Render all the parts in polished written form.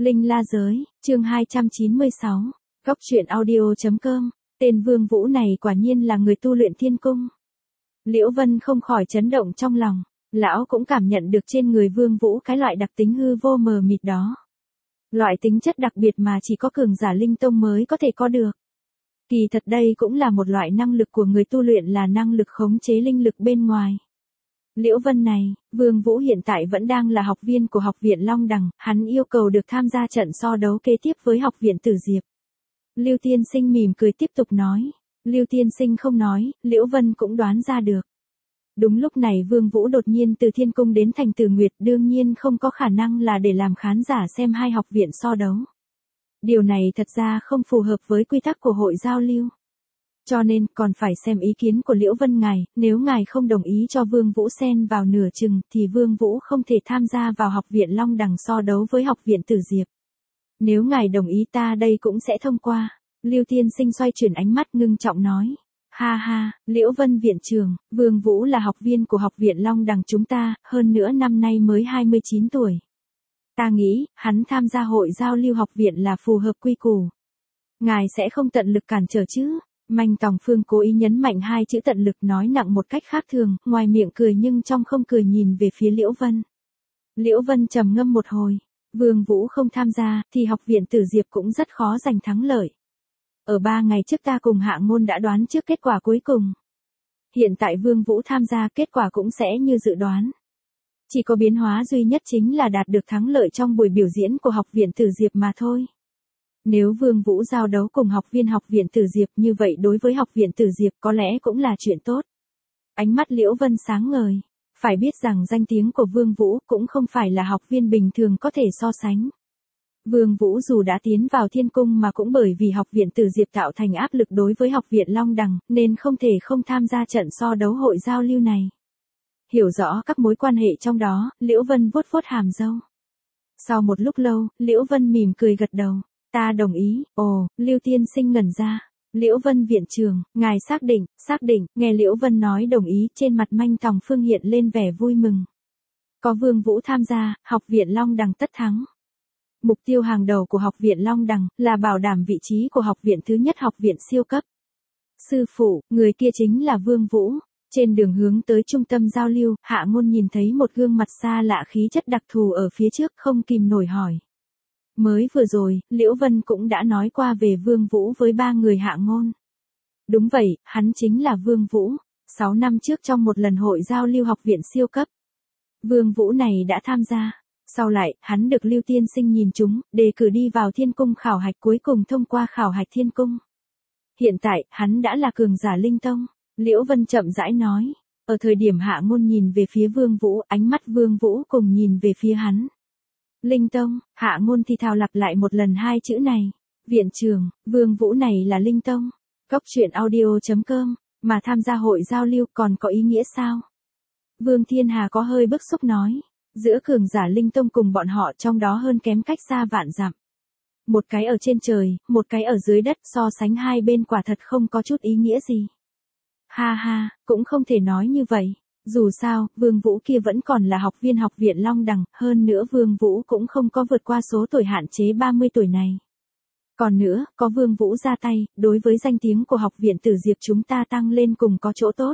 Linh La Giới, chương 296, Góc truyện audio.com, tên Vương Vũ này quả nhiên là người tu luyện thiên cung. Liễu Vân không khỏi chấn động trong lòng, lão cũng cảm nhận được trên người Vương Vũ cái loại đặc tính hư vô mờ mịt đó. Loại tính chất đặc biệt mà chỉ có cường giả linh tông mới có thể có được. Kỳ thật đây cũng là một loại năng lực của người tu luyện, là năng lực khống chế linh lực bên ngoài. Liễu Vân này, Vương Vũ hiện tại vẫn đang là học viên của học viện Long Đằng, hắn yêu cầu được tham gia trận so đấu kế tiếp với học viện Tử Diệp. Lưu Tiên Sinh mỉm cười tiếp tục nói. Lưu Tiên Sinh không nói, Liễu Vân cũng đoán ra được. Đúng lúc này Vương Vũ đột nhiên từ Thiên Cung đến thành Tử Nguyệt, đương nhiên không có khả năng là để làm khán giả xem hai học viện so đấu. Điều này thật ra không phù hợp với quy tắc của hội giao lưu. Cho nên còn phải xem ý kiến của Liễu Vân ngài, nếu ngài không đồng ý cho Vương Vũ xen vào nửa chừng thì Vương Vũ không thể tham gia vào học viện Long Đằng so đấu với học viện Tử Diệp. Nếu ngài đồng ý ta đây cũng sẽ thông qua. Lưu Tiên Sinh xoay chuyển ánh mắt ngưng trọng nói. Ha ha, Liễu Vân viện trưởng, Vương Vũ là học viên của học viện Long Đằng chúng ta, hơn nữa năm nay mới 29 tuổi. Ta nghĩ, hắn tham gia hội giao lưu học viện là phù hợp quy củ. Ngài sẽ không tận lực cản trở chứ? Manh Tòng Phương cố ý nhấn mạnh hai chữ tận lực, nói nặng một cách khác thường, ngoài miệng cười nhưng trong không cười nhìn về phía Liễu Vân. Liễu Vân trầm ngâm một hồi, Vương Vũ không tham gia, thì học viện Tử Diệp cũng rất khó giành thắng lợi. Ở 3 ngày trước ta cùng Hạ Ngôn đã đoán trước kết quả cuối cùng. Hiện tại Vương Vũ tham gia, kết quả cũng sẽ như dự đoán. Chỉ có biến hóa duy nhất chính là đạt được thắng lợi trong buổi biểu diễn của học viện Tử Diệp mà thôi. Nếu Vương Vũ giao đấu cùng học viên học viện Tử Diệp, như vậy đối với học viện Tử Diệp có lẽ cũng là chuyện tốt. Ánh mắt Liễu Vân sáng ngời. Phải biết rằng danh tiếng của Vương Vũ cũng không phải là học viên bình thường có thể so sánh. Vương Vũ dù đã tiến vào Thiên Cung mà cũng bởi vì học viện Tử Diệp tạo thành áp lực đối với học viện Long Đằng, nên không thể không tham gia trận so đấu hội giao lưu này. Hiểu rõ các mối quan hệ trong đó, Liễu Vân vuốt vuốt hàm râu. Sau một lúc lâu, Liễu Vân mỉm cười gật đầu. Ta đồng ý. Ồ, Lưu Tiên Sinh ngẩn ra. Liễu Vân viện trưởng, ngài xác định, nghe Liễu Vân nói đồng ý, trên mặt Manh Tòng Phương hiện lên vẻ vui mừng. Có Vương Vũ tham gia, học viện Long Đằng tất thắng. Mục tiêu hàng đầu của học viện Long Đằng là bảo đảm vị trí của học viện thứ nhất, học viện siêu cấp. Sư phụ, người kia chính là Vương Vũ. Trên đường hướng tới trung tâm giao lưu, Hạ Ngôn nhìn thấy một gương mặt xa lạ khí chất đặc thù ở phía trước, không kìm nổi hỏi. Mới vừa rồi, Liễu Vân cũng đã nói qua về Vương Vũ với 3 người Hạ Ngôn. Đúng vậy, hắn chính là Vương Vũ. 6 năm trước trong một lần hội giao lưu học viện siêu cấp, Vương Vũ này đã tham gia. Sau lại, hắn được Lưu Tiên Sinh nhìn trúng, đề cử đi vào Thiên Cung khảo hạch, cuối cùng thông qua khảo hạch Thiên Cung. Hiện tại, hắn đã là cường giả linh tông. Liễu Vân chậm rãi nói. Ở thời điểm Hạ Ngôn nhìn về phía Vương Vũ, ánh mắt Vương Vũ cùng nhìn về phía hắn. Linh tông, Hạ Ngôn thì thào lặp lại một lần hai chữ này. Viện trưởng, Vương Vũ này là linh tông. Góc truyện audio.com, mà tham gia hội giao lưu còn có ý nghĩa sao? Vương Thiên Hà có hơi bức xúc nói. Giữa cường giả linh tông cùng bọn họ trong đó hơn kém cách xa vạn dặm. Một cái ở trên trời, một cái ở dưới đất, so sánh hai bên quả thật không có chút ý nghĩa gì. Ha ha, cũng không thể nói như vậy. Dù sao, Vương Vũ kia vẫn còn là học viên học viện Long Đằng, hơn nữa Vương Vũ cũng không có vượt qua số tuổi hạn chế 30 tuổi này. Còn nữa, có Vương Vũ ra tay, đối với danh tiếng của học viện Tử Diệp chúng ta tăng lên cùng có chỗ tốt.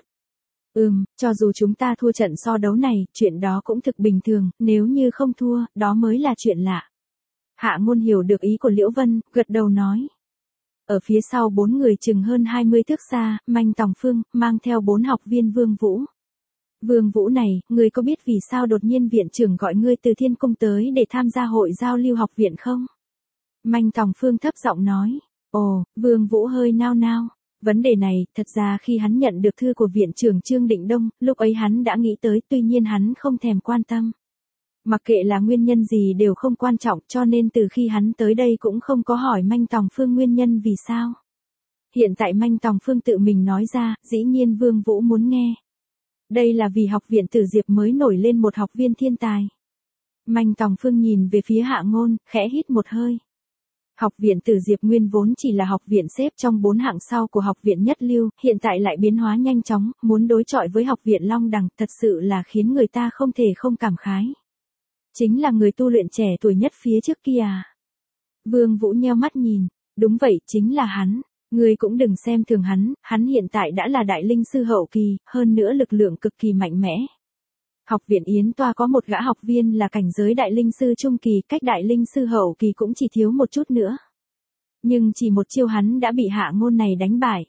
Cho dù chúng ta thua trận so đấu này, chuyện đó cũng thực bình thường, nếu như không thua, đó mới là chuyện lạ. Hạ Ngôn hiểu được ý của Liễu Vân, gật đầu nói. Ở phía sau 4 người chừng hơn 20 thước xa, Manh Tòng Phương, mang theo 4 học viên Vương Vũ. Vương Vũ này, ngươi có biết vì sao đột nhiên viện trưởng gọi ngươi từ Thiên Cung tới để tham gia hội giao lưu học viện không? Manh Tòng Phương thấp giọng nói. Ồ, Vương Vũ hơi nao nao. Vấn đề này, thật ra khi hắn nhận được thư của viện trưởng Trương Định Đông, lúc ấy hắn đã nghĩ tới, tuy nhiên hắn không thèm quan tâm. Mặc kệ là nguyên nhân gì đều không quan trọng, cho nên từ khi hắn tới đây cũng không có hỏi Manh Tòng Phương nguyên nhân vì sao. Hiện tại Manh Tòng Phương tự mình nói ra, dĩ nhiên Vương Vũ muốn nghe. Đây là vì học viện Tử Diệp mới nổi lên một học viên thiên tài. Manh Tòng Phương nhìn về phía Hạ Ngôn, khẽ hít một hơi. Học viện Tử Diệp nguyên vốn chỉ là học viện xếp trong 4 hạng sau của học viện nhất lưu, hiện tại lại biến hóa nhanh chóng, muốn đối chọi với học viện Long Đằng, thật sự là khiến người ta không thể không cảm khái. Chính là người tu luyện trẻ tuổi nhất phía trước kia à. Vương Vũ nheo mắt nhìn, đúng vậy, chính là hắn. Ngươi cũng đừng xem thường hắn hiện tại đã là đại linh sư hậu kỳ, hơn nữa lực lượng cực kỳ mạnh mẽ. Học viện Yến Toa có một gã học viên là cảnh giới đại linh sư trung kỳ, cách đại linh sư hậu kỳ cũng chỉ thiếu một chút nữa. Nhưng chỉ một chiêu hắn đã bị Hạ Ngôn này đánh bại.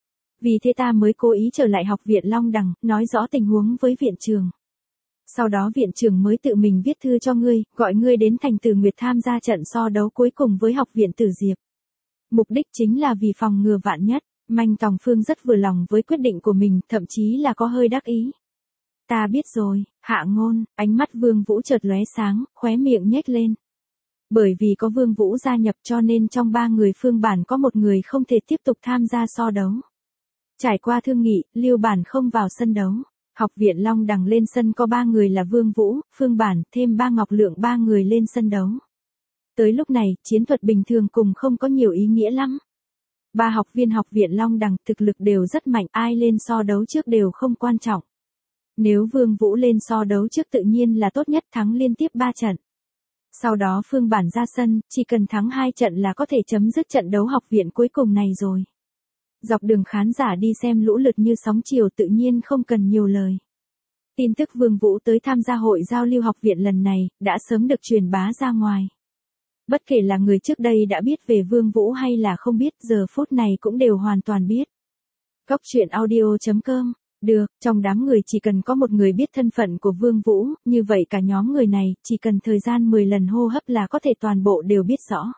Vì thế ta mới cố ý trở lại học viện Long Đằng, nói rõ tình huống với viện trưởng. Sau đó viện trưởng mới tự mình viết thư cho ngươi, gọi ngươi đến thành Tử Nguyệt tham gia trận so đấu cuối cùng với học viện Tử Diệp. Mục đích chính là vì phòng ngừa vạn nhất. Manh Tòng Phương rất vừa lòng với quyết định của mình, thậm chí là có hơi đắc ý. Ta biết rồi, Hạ Ngôn, ánh mắt Vương Vũ chợt lóe sáng, khóe miệng nhếch lên. Bởi vì có Vương Vũ gia nhập cho nên trong 3 người Phương Bản có một người không thể tiếp tục tham gia so đấu. Trải qua thương nghị, Lưu Bản không vào sân đấu. Học viện Long Đằng lên sân có 3 người là Vương Vũ, Phương Bản, thêm 3 Ngọc Lượng 3 người lên sân đấu. Tới lúc này, chiến thuật bình thường cùng không có nhiều ý nghĩa lắm. 3 học viên học viện Long Đằng thực lực đều rất mạnh, ai lên so đấu trước đều không quan trọng. Nếu Vương Vũ lên so đấu trước tự nhiên là tốt nhất, thắng liên tiếp 3 trận. Sau đó Phương Bản ra sân, chỉ cần thắng 2 trận là có thể chấm dứt trận đấu học viện cuối cùng này rồi. Dọc đường khán giả đi xem lũ lượt như sóng chiều tự nhiên không cần nhiều lời. Tin tức Vương Vũ tới tham gia hội giao lưu học viện lần này, đã sớm được truyền bá ra ngoài. Bất kể là người trước đây đã biết về Vương Vũ hay là không biết, giờ phút này cũng đều hoàn toàn biết. Góc truyện audio.com. Được, trong đám người chỉ cần có một người biết thân phận của Vương Vũ, như vậy cả nhóm người này, chỉ cần thời gian 10 lần hô hấp là có thể toàn bộ đều biết rõ.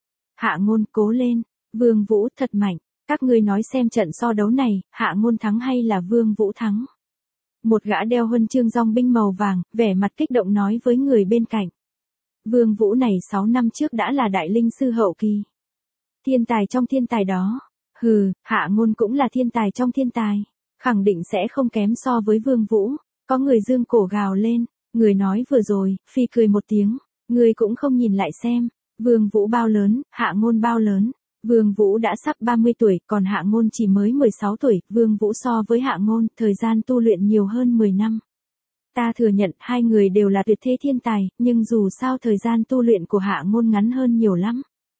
Hạ Ngôn, cố lên, Vương Vũ thật mạnh, các ngươi nói xem trận so đấu này, Hạ Ngôn thắng hay là Vương Vũ thắng? Một gã đeo huân chương dòng binh màu vàng, vẻ mặt kích động nói với người bên cạnh. Vương Vũ này 6 năm trước đã là đại linh sư hậu kỳ. Thiên tài trong thiên tài đó. Hừ, Hạ Ngôn cũng là thiên tài trong thiên tài. Khẳng định sẽ không kém so với Vương Vũ. Có người dương cổ gào lên. Người nói vừa rồi, phi cười một tiếng. Người cũng không nhìn lại xem. Vương Vũ bao lớn, Hạ Ngôn bao lớn. Vương Vũ đã sắp 30 tuổi, còn Hạ Ngôn chỉ mới 16 tuổi. Vương Vũ so với Hạ Ngôn, thời gian tu luyện nhiều hơn 10 năm. Ta thừa nhận hai người đều là tuyệt thế thiên tài, nhưng dù sao thời gian tu luyện của Hạ Ngôn ngắn hơn nhiều lắm.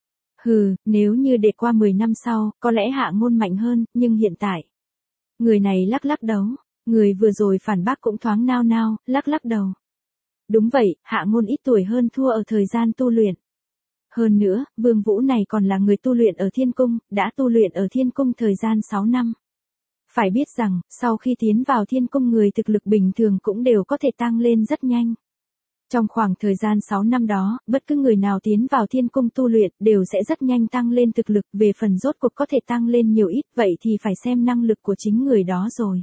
Hừ, nếu như để qua 10 năm sau, có lẽ Hạ Ngôn mạnh hơn, nhưng hiện tại. Người này lắc lắc đầu, người vừa rồi phản bác cũng thoáng nao nao, lắc lắc đầu. Đúng vậy, Hạ Ngôn ít tuổi hơn thua ở thời gian tu luyện. Hơn nữa, Vương Vũ này còn là người tu luyện ở Thiên Cung, đã tu luyện ở Thiên Cung thời gian 6 năm. Phải biết rằng, sau khi tiến vào Thiên Cung người thực lực bình thường cũng đều có thể tăng lên rất nhanh. Trong khoảng thời gian 6 năm đó, bất cứ người nào tiến vào Thiên Cung tu luyện đều sẽ rất nhanh tăng lên thực lực, về phần rốt cuộc có thể tăng lên nhiều ít, vậy thì phải xem năng lực của chính người đó rồi.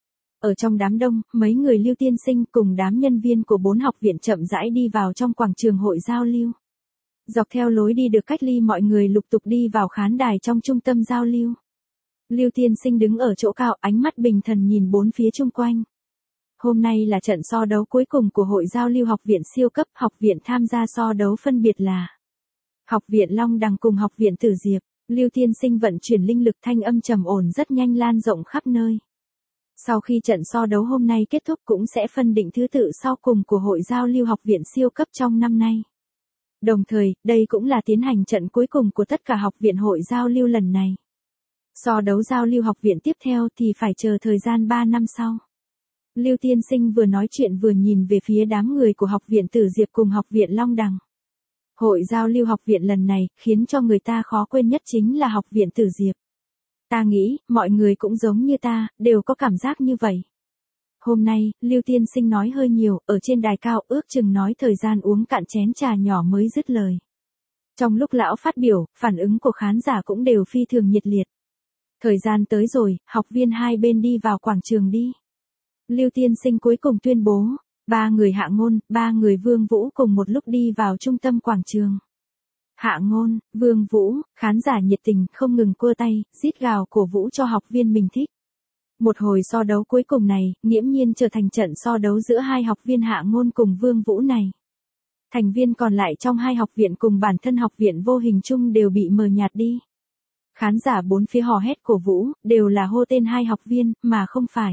Ở trong đám đông, mấy người Lưu Tiên Sinh cùng đám nhân viên của 4 học viện chậm rãi đi vào trong quảng trường hội giao lưu. Dọc theo lối đi được cách ly mọi người lục tục đi vào khán đài trong trung tâm giao lưu. Lưu Tiên Sinh đứng ở chỗ cao, ánh mắt bình thần nhìn bốn phía chung quanh. Hôm nay là trận so đấu cuối cùng của hội giao lưu học viện siêu cấp, học viện tham gia so đấu phân biệt là Học viện Long Đằng cùng Học viện Tử Diệp. Lưu Tiên Sinh vận chuyển linh lực, thanh âm trầm ổn rất nhanh lan rộng khắp nơi. Sau khi trận so đấu hôm nay kết thúc cũng sẽ phân định thứ tự sau cùng của hội giao lưu học viện siêu cấp trong năm nay. Đồng thời, đây cũng là tiến hành trận cuối cùng của tất cả học viện hội giao lưu lần này. So đấu giao lưu học viện tiếp theo thì phải chờ thời gian 3 năm sau. Lưu Tiên Sinh vừa nói chuyện vừa nhìn về phía đám người của Học viện Tử Diệp cùng Học viện Long Đằng. Hội giao lưu học viện lần này khiến cho người ta khó quên nhất chính là Học viện Tử Diệp. Ta nghĩ, mọi người cũng giống như ta, đều có cảm giác như vậy. Hôm nay, Lưu Tiên Sinh nói hơi nhiều, ở trên đài cao ước chừng nói thời gian uống cạn chén trà nhỏ mới dứt lời. Trong lúc lão phát biểu, phản ứng của khán giả cũng đều phi thường nhiệt liệt. Thời gian tới rồi, học viên hai bên đi vào quảng trường đi. Lưu Tiên Sinh cuối cùng tuyên bố, 3 người Hạ Ngôn, 3 người Vương Vũ cùng một lúc đi vào trung tâm quảng trường. Hạ Ngôn, Vương Vũ, khán giả nhiệt tình không ngừng cua tay, rít gào cổ vũ cho học viên mình thích. Một hồi so đấu cuối cùng này, nghiễm nhiên trở thành trận so đấu giữa hai học viên Hạ Ngôn cùng Vương Vũ này. Thành viên còn lại trong hai học viện cùng bản thân học viện vô hình chung đều bị mờ nhạt đi. Khán giả bốn phía hò hét cổ vũ, đều là hô tên hai học viên, mà không phải.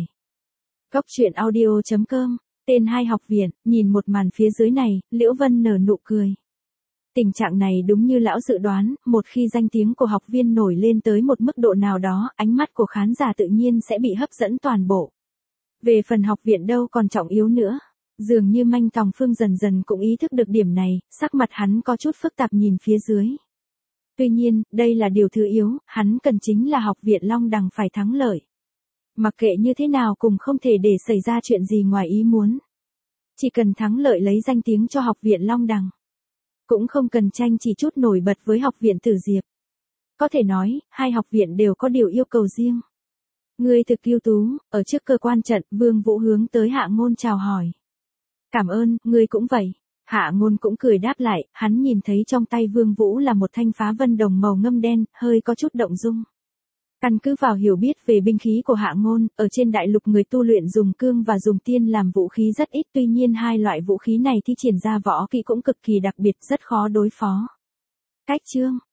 Góc truyện audio.com, tên hai học viện, nhìn một màn phía dưới này, Liễu Vân nở nụ cười. Tình trạng này đúng như lão dự đoán, một khi danh tiếng của học viên nổi lên tới một mức độ nào đó, ánh mắt của khán giả tự nhiên sẽ bị hấp dẫn toàn bộ. Về phần học viện đâu còn trọng yếu nữa. Dường như Manh Tòng Phương dần dần cũng ý thức được điểm này, sắc mặt hắn có chút phức tạp nhìn phía dưới. Tuy nhiên, đây là điều thứ yếu, hắn cần chính là học viện Long Đằng phải thắng lợi. Mặc kệ như thế nào cũng không thể để xảy ra chuyện gì ngoài ý muốn. Chỉ cần thắng lợi lấy danh tiếng cho học viện Long Đằng. Cũng không cần tranh chỉ chút nổi bật với học viện Tử Diệp. Có thể nói, hai học viện đều có điều yêu cầu riêng. Ngươi thực ưu tú, ở trước cơ quan trận, Vương Vũ hướng tới Hạ Ngôn chào hỏi. Cảm ơn, ngươi cũng vậy. Hạ Ngôn cũng cười đáp lại, hắn nhìn thấy trong tay Vương Vũ là một thanh phá vân đồng màu ngâm đen, hơi có chút động dung. Căn cứ vào hiểu biết về binh khí của Hạ Ngôn, ở trên đại lục người tu luyện dùng cương và dùng tiên làm vũ khí rất ít, tuy nhiên hai loại vũ khí này thi triển ra võ kỹ cũng cực kỳ đặc biệt, rất khó đối phó. Cách chương